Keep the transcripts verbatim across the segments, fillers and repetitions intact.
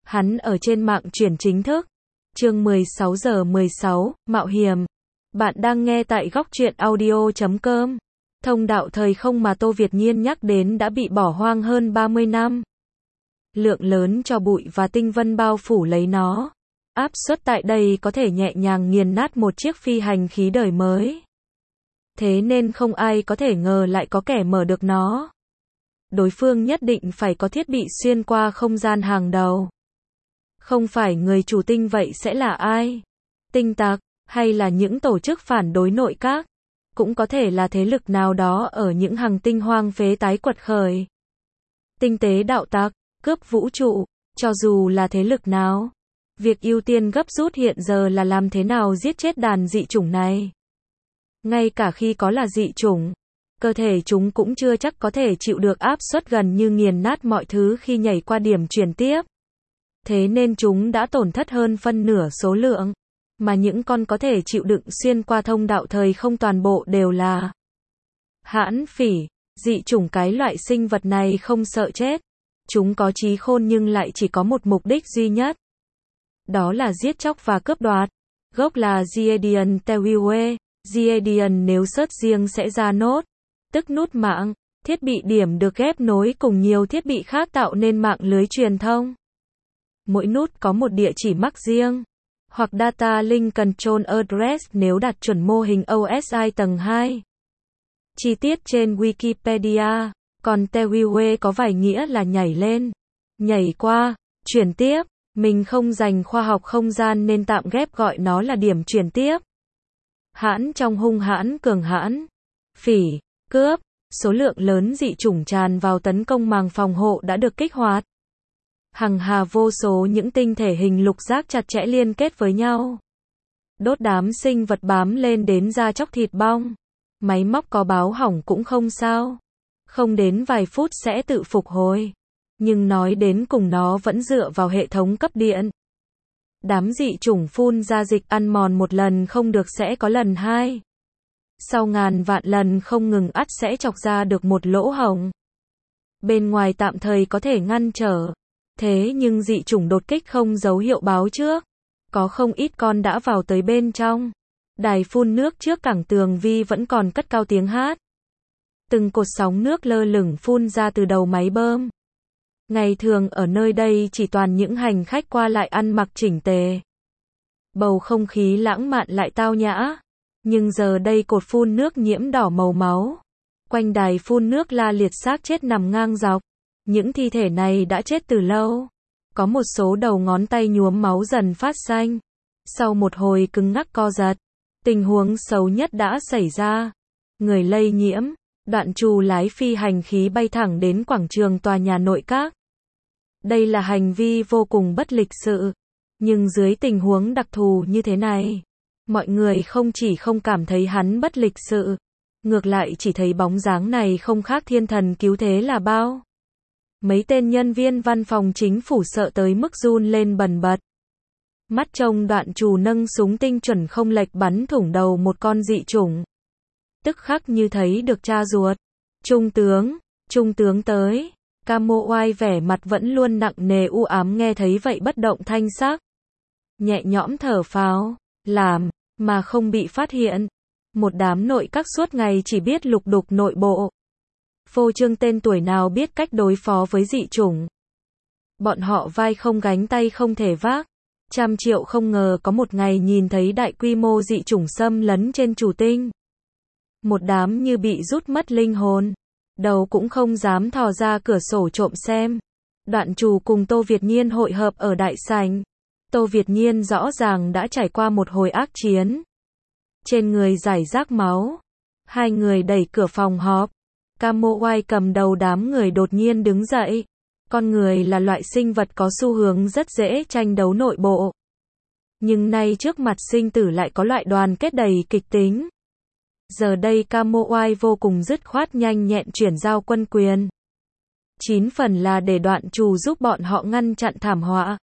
Hắn ở trên mạng truyền chính thức. Chương mười sáu giờ mười sáu, Mạo hiểm. Bạn đang nghe tại góc truyện audio chấm com. Thông đạo thời không mà Tô Việt Nhiên nhắc đến đã bị bỏ hoang hơn ba mươi năm. Lượng lớn tro bụi và tinh vân bao phủ lấy nó. Áp suất tại đây có thể nhẹ nhàng nghiền nát một chiếc phi hành khí đời mới. Thế nên không ai có thể ngờ lại có kẻ mở được nó. Đối phương nhất định phải có thiết bị xuyên qua không gian hàng đầu. Không phải người chủ tinh vậy sẽ là ai? Tinh tặc, hay là những tổ chức phản đối nội các? Cũng có thể là thế lực nào đó ở những hành tinh hoang phế tái quật khởi. Tinh tế đạo tặc, cướp vũ trụ, cho dù là thế lực nào. Việc ưu tiên gấp rút hiện giờ là làm thế nào giết chết đàn dị chủng này. Ngay cả khi có là dị chủng, cơ thể chúng cũng chưa chắc có thể chịu được áp suất gần như nghiền nát mọi thứ khi nhảy qua điểm chuyển tiếp. Thế nên chúng đã tổn thất hơn phân nửa số lượng, mà những con có thể chịu đựng xuyên qua thông đạo thời không toàn bộ đều là hãn phỉ, dị chủng. Cái loại sinh vật này không sợ chết. Chúng có trí khôn nhưng lại chỉ có một mục đích duy nhất. Đó là giết chóc và cướp đoạt. Gốc là Gideon Tewiwe. Gideon nếu search riêng sẽ ra nốt, tức nút mạng, thiết bị điểm được ghép nối cùng nhiều thiết bị khác tạo nên mạng lưới truyền thông. Mỗi nút có một địa chỉ mắc riêng, hoặc Data Link Control Address nếu đặt chuẩn mô hình o ét i tầng hai. Chi tiết trên Wikipedia, còn Tewiwe có vài nghĩa là nhảy lên, nhảy qua, chuyển tiếp. Mình không dành khoa học không gian nên tạm ghép gọi nó là điểm chuyển tiếp. Hãn trong hung hãn cường hãn, phỉ, cướp, số lượng lớn dị chủng tràn vào tấn công màng phòng hộ đã được kích hoạt. Hằng hà vô số những tinh thể hình lục giác chặt chẽ liên kết với nhau. Đốt đám sinh vật bám lên đến da chóc thịt bong. Máy móc có báo hỏng cũng không sao. Không đến vài phút sẽ tự phục hồi. Nhưng nói đến cùng nó vẫn dựa vào hệ thống cấp điện. Đám dị chủng phun ra dịch ăn mòn một lần không được sẽ có lần hai. Sau ngàn vạn lần không ngừng ắt sẽ chọc ra được một lỗ hổng. Bên ngoài tạm thời có thể ngăn trở. Thế nhưng dị chủng đột kích không dấu hiệu báo trước. Có không ít con đã vào tới bên trong. Đài phun nước trước cảng tường vi vẫn còn cất cao tiếng hát. Từng cột sóng nước lơ lửng phun ra từ đầu máy bơm. Ngày thường ở nơi đây chỉ toàn những hành khách qua lại ăn mặc chỉnh tề. Bầu không khí lãng mạn lại tao nhã. Nhưng giờ đây cột phun nước nhiễm đỏ màu máu. Quanh đài phun nước la liệt xác chết nằm ngang dọc. Những thi thể này đã chết từ lâu. Có một số đầu ngón tay nhuốm máu dần phát xanh. Sau một hồi cứng ngắc co giật, tình huống xấu nhất đã xảy ra. Người lây nhiễm, Đoạn Trù lái phi hành khí bay thẳng đến quảng trường tòa nhà nội các. Đây là hành vi vô cùng bất lịch sự. Nhưng dưới tình huống đặc thù như thế này, mọi người không chỉ không cảm thấy hắn bất lịch sự, ngược lại chỉ thấy bóng dáng này không khác thiên thần cứu thế là bao. Mấy tên nhân viên văn phòng chính phủ sợ tới mức run lên bần bật. Mắt trông Đoạn Trù nâng súng tinh chuẩn không lệch bắn thủng đầu một con dị chủng. Tức khắc như thấy được cha ruột. Trung tướng, trung tướng tới. Camo oai vẻ mặt vẫn luôn nặng nề u ám nghe thấy vậy bất động thanh sắc. Nhẹ nhõm thở phào, làm, mà không bị phát hiện. Một đám nội các suốt ngày chỉ biết lục đục nội bộ. Phô trương tên tuổi nào biết cách đối phó với dị chủng. Bọn họ vai không gánh tay không thể vác. Trăm triệu không ngờ có một ngày nhìn thấy đại quy mô dị chủng xâm lấn trên chủ tinh. Một đám như bị rút mất linh hồn. Đầu cũng không dám thò ra cửa sổ trộm xem. Đoạn Trù cùng Tô Việt Nhiên hội hợp ở đại sảnh. Tô Việt Nhiên rõ ràng đã trải qua một hồi ác chiến. Trên người rải rác máu. Hai người đẩy cửa phòng họp. Camo oai cầm đầu đám người đột nhiên đứng dậy. Con người là loại sinh vật có xu hướng rất dễ tranh đấu nội bộ. Nhưng nay trước mặt sinh tử lại có loại đoàn kết đầy kịch tính. Giờ đây Camo oai vô cùng dứt khoát nhanh nhẹn chuyển giao quân quyền. Chín phần là để Đoạn Trù giúp bọn họ ngăn chặn thảm họa.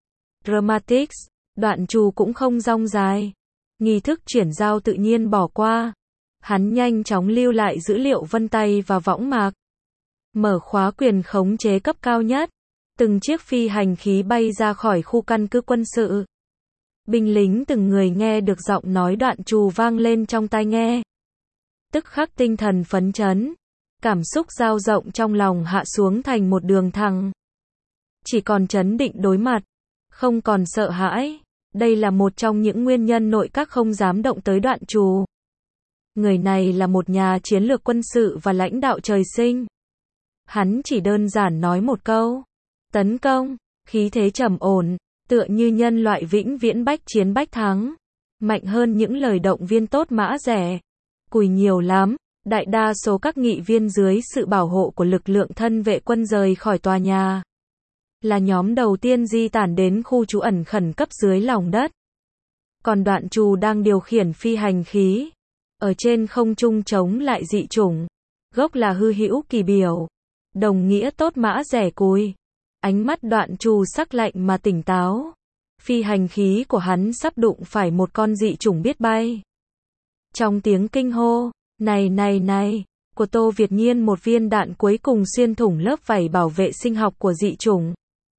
Dramatics, Đoạn Trù cũng không rong dài. Nghi thức chuyển giao tự nhiên bỏ qua. Hắn nhanh chóng lưu lại dữ liệu vân tay và võng mạc. Mở khóa quyền khống chế cấp cao nhất. Từng chiếc phi hành khí bay ra khỏi khu căn cứ quân sự. Binh lính từng người nghe được giọng nói Đoạn Trù vang lên trong tai nghe. Tức khắc tinh thần phấn chấn. Cảm xúc dao rộng trong lòng hạ xuống thành một đường thẳng. Chỉ còn trấn định đối mặt. Không còn sợ hãi. Đây là một trong những nguyên nhân nội các không dám động tới Đoạn Trù. Người này là một nhà chiến lược quân sự và lãnh đạo trời sinh. Hắn chỉ đơn giản nói một câu. Tấn công, khí thế trầm ổn, tựa như nhân loại vĩnh viễn bách chiến bách thắng. Mạnh hơn những lời động viên tốt mã rẻ. Cùi nhiều lắm, đại đa số các nghị viên dưới sự bảo hộ của lực lượng thân vệ quân rời khỏi tòa nhà. Là nhóm đầu tiên di tản đến khu trú ẩn khẩn cấp dưới lòng đất. Còn Đoạn Trù đang điều khiển phi hành khí. Ở trên không trung chống lại dị chủng. Gốc là hư hữu kỳ biểu. Đồng nghĩa tốt mã rẻ cùi. Ánh mắt Đoạn Trù sắc lạnh mà tỉnh táo. Phi hành khí của hắn sắp đụng phải một con dị chủng biết bay. Trong tiếng kinh hô, này này này, của Tô Việt Nhiên một viên đạn cuối cùng xuyên thủng lớp vảy bảo vệ sinh học của dị chủng.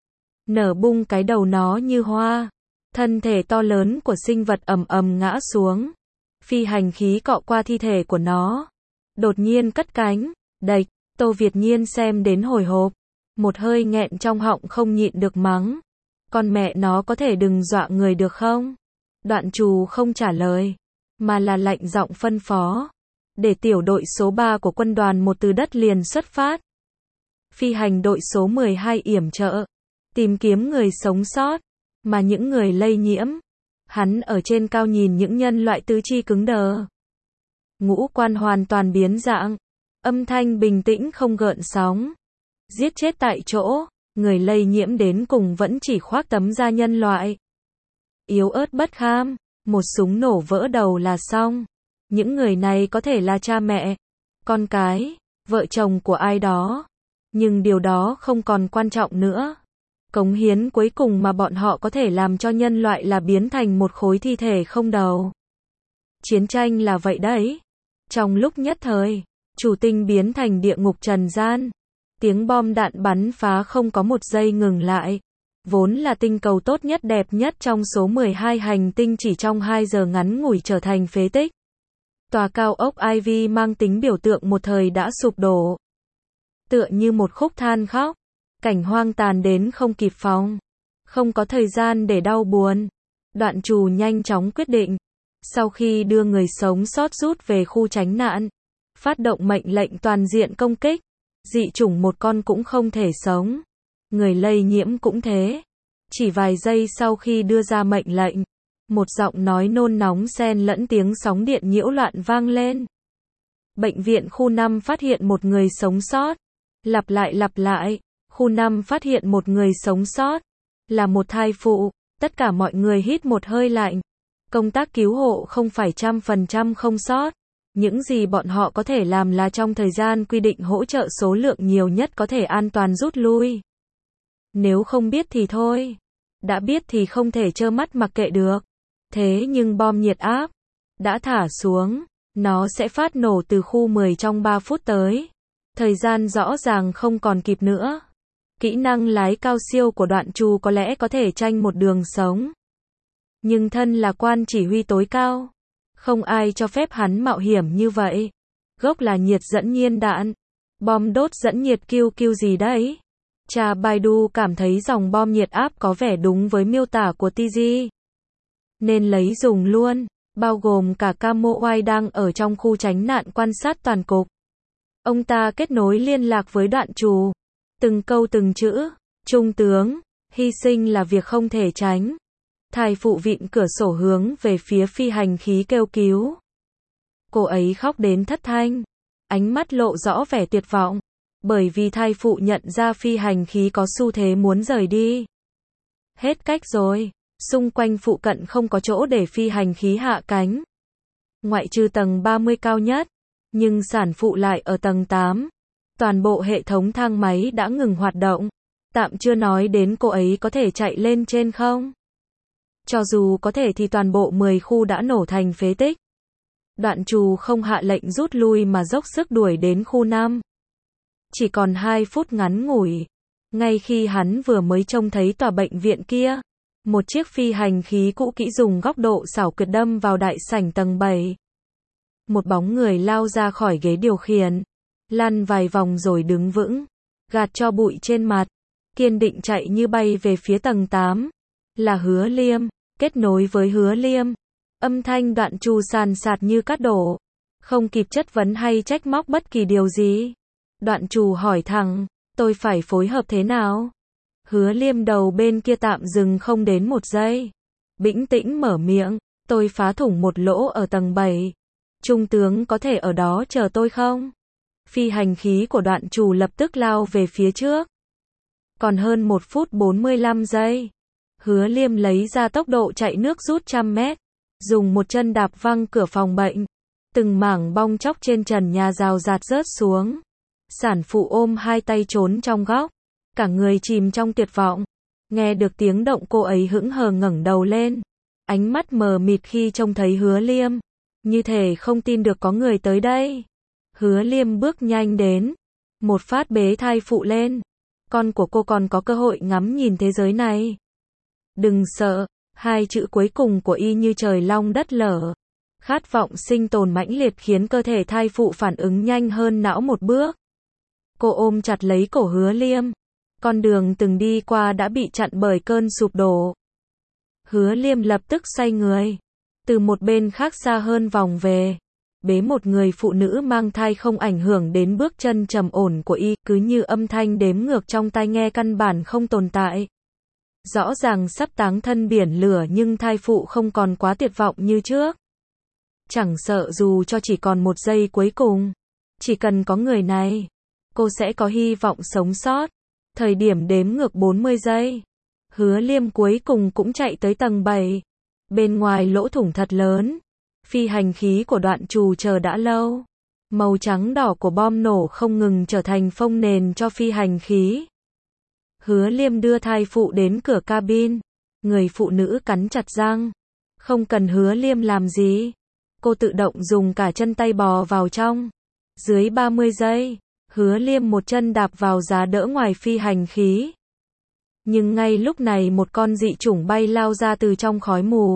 Nở bung cái đầu nó như hoa. Thân thể to lớn của sinh vật ầm ầm ngã xuống. Phi hành khí cọ qua thi thể của nó. Đột nhiên cất cánh, đạch, Tô Việt Nhiên xem đến hồi hộp. Một hơi nghẹn trong họng không nhịn được mắng. Con mẹ nó có thể đừng dọa người được không? Đoạn Trù không trả lời. Mà là lạnh giọng phân phó. Để tiểu đội số ba của quân đoàn một từ đất liền xuất phát. Phi hành đội số mười hai yểm trợ. Tìm kiếm người sống sót. Mà những người lây nhiễm. Hắn ở trên cao nhìn những nhân loại tứ chi cứng đờ. Ngũ quan hoàn toàn biến dạng. Âm thanh bình tĩnh không gợn sóng. Giết chết tại chỗ. Người lây nhiễm đến cùng vẫn chỉ khoác tấm da nhân loại. Yếu ớt bất kham. Một súng nổ vỡ đầu là xong. Những người này có thể là cha mẹ, con cái, vợ chồng của ai đó. Nhưng điều đó không còn quan trọng nữa. Cống hiến cuối cùng mà bọn họ có thể làm cho nhân loại là biến thành một khối thi thể không đầu. Chiến tranh là vậy đấy. Trong lúc nhất thời, chủ tinh biến thành địa ngục trần gian. Tiếng bom đạn bắn phá không có một giây ngừng lại. Vốn là tinh cầu tốt nhất đẹp nhất trong số mười hai hành tinh chỉ trong hai giờ ngắn ngủi trở thành phế tích. Tòa cao ốc Ivy mang tính biểu tượng một thời đã sụp đổ. Tựa như một khúc than khóc. Cảnh hoang tàn đến không kịp phòng. Không có thời gian để đau buồn. Đoạn Trù nhanh chóng quyết định. Sau khi đưa người sống sót rút về khu tránh nạn. Phát động mệnh lệnh toàn diện công kích. Dị chủng một con cũng không thể sống. Người lây nhiễm cũng thế. Chỉ vài giây sau khi đưa ra mệnh lệnh. Một giọng nói nôn nóng xen lẫn tiếng sóng điện nhiễu loạn vang lên. Bệnh viện khu năm phát hiện một người sống sót. Lặp lại lặp lại. Khu năm phát hiện một người sống sót. Là một thai phụ. Tất cả mọi người hít một hơi lạnh. Công tác cứu hộ không phải trăm phần trăm không sót. Những gì bọn họ có thể làm là trong thời gian quy định hỗ trợ số lượng nhiều nhất có thể an toàn rút lui. Nếu không biết thì thôi. Đã biết thì không thể trơ mắt mặc kệ được. Thế nhưng bom nhiệt áp đã thả xuống. Nó sẽ phát nổ từ khu mười trong ba phút tới. Thời gian rõ ràng không còn kịp nữa. Kỹ năng lái cao siêu của Đoạn Trù có lẽ có thể tranh một đường sống. Nhưng thân là quan chỉ huy tối cao. Không ai cho phép hắn mạo hiểm như vậy. Gốc là nhiệt dẫn nhiên đạn. Bom đốt dẫn nhiệt kiêu kiêu gì đấy? Cha Baidu cảm thấy dòng bom nhiệt áp có vẻ đúng với miêu tả của tê giê. Nên lấy dùng luôn. Bao gồm cả Camo Oai đang ở trong khu tránh nạn quan sát toàn cục. Ông ta kết nối liên lạc với Đoạn Trù. Từng câu từng chữ. Trung tướng, hy sinh là việc không thể tránh. Thai phụ vịn cửa sổ hướng về phía phi hành khí kêu cứu. Cô ấy khóc đến thất thanh. Ánh mắt lộ rõ vẻ tuyệt vọng. Bởi vì thai phụ nhận ra phi hành khí có xu thế muốn rời đi. Hết cách rồi. Xung quanh phụ cận không có chỗ để phi hành khí hạ cánh. Ngoại trừ tầng ba mươi cao nhất. Nhưng sản phụ lại ở tầng tám. Toàn bộ hệ thống thang máy đã ngừng hoạt động. Tạm chưa nói đến cô ấy có thể chạy lên trên không. Cho dù có thể thì toàn bộ mười khu đã nổ thành phế tích. Đoạn Trù không hạ lệnh rút lui mà dốc sức đuổi đến khu năm. Chỉ còn hai phút ngắn ngủi. Ngay khi hắn vừa mới trông thấy tòa bệnh viện kia, một chiếc phi hành khí cũ kỹ dùng góc độ xảo quyệt đâm vào đại sảnh tầng bảy. Một bóng người lao ra khỏi ghế điều khiển, lăn vài vòng rồi đứng vững, gạt cho bụi trên mặt, kiên định chạy như bay về phía tầng tám. Là Hứa Liêm, kết nối với Hứa Liêm. Âm thanh Đoạn Trù sàn sạt như cát đổ, không kịp chất vấn hay trách móc bất kỳ điều gì. Đoạn Trù hỏi thẳng, tôi phải phối hợp thế nào? Hứa Liêm đầu bên kia tạm dừng không đến một giây. Bĩnh tĩnh mở miệng, tôi phá thủng một lỗ ở tầng bảy. Trung tướng có thể ở đó chờ tôi không? Phi hành khí của Đoạn Trù lập tức lao về phía trước. Còn hơn một phút bốn mươi lăm giây. Hứa Liêm lấy ra tốc độ chạy nước rút trăm mét. Dùng một chân đạp văng cửa phòng bệnh. Từng mảng bong chóc trên trần nhà rào rạt rớt xuống. Sản phụ ôm hai tay trốn trong góc. Cả người chìm trong tuyệt vọng. Nghe được tiếng động cô ấy hững hờ ngẩng đầu lên. Ánh mắt mờ mịt khi trông thấy Hứa Liêm. Như thể không tin được có người tới đây. Hứa Liêm bước nhanh đến. Một phát bế thai phụ lên. Con của cô còn có cơ hội ngắm nhìn thế giới này. Đừng sợ. Hai chữ cuối cùng của y như trời long đất lở. Khát vọng sinh tồn mãnh liệt khiến cơ thể thai phụ phản ứng nhanh hơn não một bước. Cô ôm chặt lấy cổ Hứa Liêm. Con đường từng đi qua đã bị chặn bởi cơn sụp đổ. Hứa Liêm lập tức xoay người. Từ một bên khác xa hơn vòng về. Bế một người phụ nữ mang thai không ảnh hưởng đến bước chân trầm ổn của y, cứ như âm thanh đếm ngược trong tai nghe căn bản không tồn tại. Rõ ràng sắp táng thân biển lửa nhưng thai phụ không còn quá tuyệt vọng như trước. Chẳng sợ dù cho chỉ còn một giây cuối cùng. Chỉ cần có người này, cô sẽ có hy vọng sống sót. Thời điểm đếm ngược bốn mươi giây. Hứa Liêm cuối cùng cũng chạy tới tầng bảy. Bên ngoài lỗ thủng thật lớn. Phi hành khí của Đoạn Trù chờ đã lâu. Màu trắng đỏ của bom nổ không ngừng trở thành phông nền cho phi hành khí. Hứa Liêm đưa thai phụ đến cửa cabin. Người phụ nữ cắn chặt răng. Không cần Hứa Liêm làm gì. Cô tự động dùng cả chân tay bò vào trong. Dưới ba mươi giây, Hứa Liêm một chân đạp vào giá đỡ ngoài phi hành khí. Nhưng ngay lúc này một con dị chủng bay lao ra từ trong khói mù.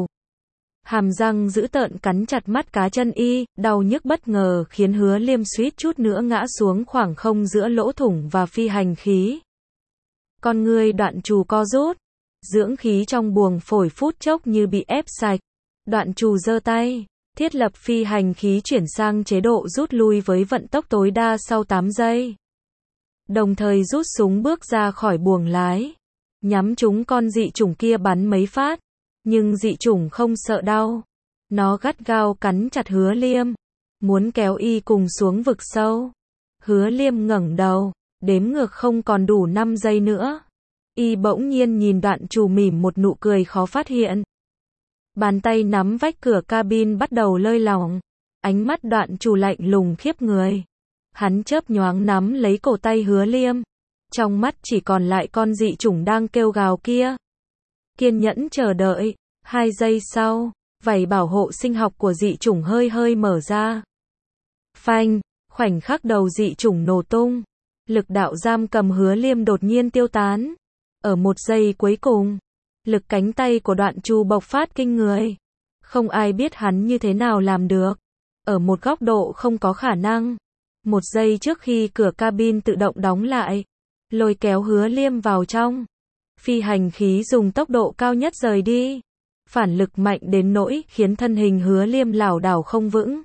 Hàm răng dữ tợn cắn chặt mắt cá chân y, đau nhức bất ngờ khiến Hứa Liêm suýt chút nữa ngã xuống khoảng không giữa lỗ thủng và phi hành khí. Con ngươi Đoạn Trù co rút, dưỡng khí trong buồng phổi phút chốc như bị ép sạch. Đoạn Trù giơ tay, thiết lập phi hành khí chuyển sang chế độ rút lui với vận tốc tối đa sau tám giây. Đồng thời rút súng bước ra khỏi buồng lái, nhắm trúng con dị chủng kia bắn mấy phát. Nhưng dị chủng không sợ đau. Nó gắt gao cắn chặt Hứa Liêm, muốn kéo y cùng xuống vực sâu. Hứa Liêm ngẩng đầu, đếm ngược không còn đủ năm giây nữa. Y bỗng nhiên nhìn Đoạn Trù mỉm một nụ cười khó phát hiện. Bàn tay nắm vách cửa cabin bắt đầu lơi lỏng. Ánh mắt Đoạn Trù lạnh lùng khiếp người. Hắn chớp nhoáng nắm lấy cổ tay Hứa Liêm. Trong mắt chỉ còn lại con dị chủng đang kêu gào kia. Kiên nhẫn chờ đợi. Hai giây sau, vảy bảo hộ sinh học của dị chủng hơi hơi mở ra. Phanh, khoảnh khắc đầu dị chủng nổ tung. Lực đạo giam cầm Hứa Liêm đột nhiên tiêu tán. Ở một giây cuối cùng, lực cánh tay của Đoạn Trù bộc phát kinh người. Không ai biết hắn như thế nào làm được. Ở một góc độ không có khả năng. Một giây trước khi cửa cabin tự động đóng lại, lôi kéo Hứa Liêm vào trong. Phi hành khí dùng tốc độ cao nhất rời đi. Phản lực mạnh đến nỗi khiến thân hình Hứa Liêm lảo đảo không vững.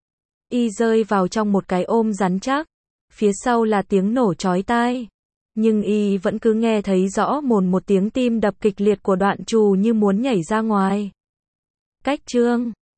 Y rơi vào trong một cái ôm rắn chắc. Phía sau là tiếng nổ chói tai. Nhưng y vẫn cứ nghe thấy rõ mồn một tiếng tim đập kịch liệt của Đoạn Trù như muốn nhảy ra ngoài. Cách chương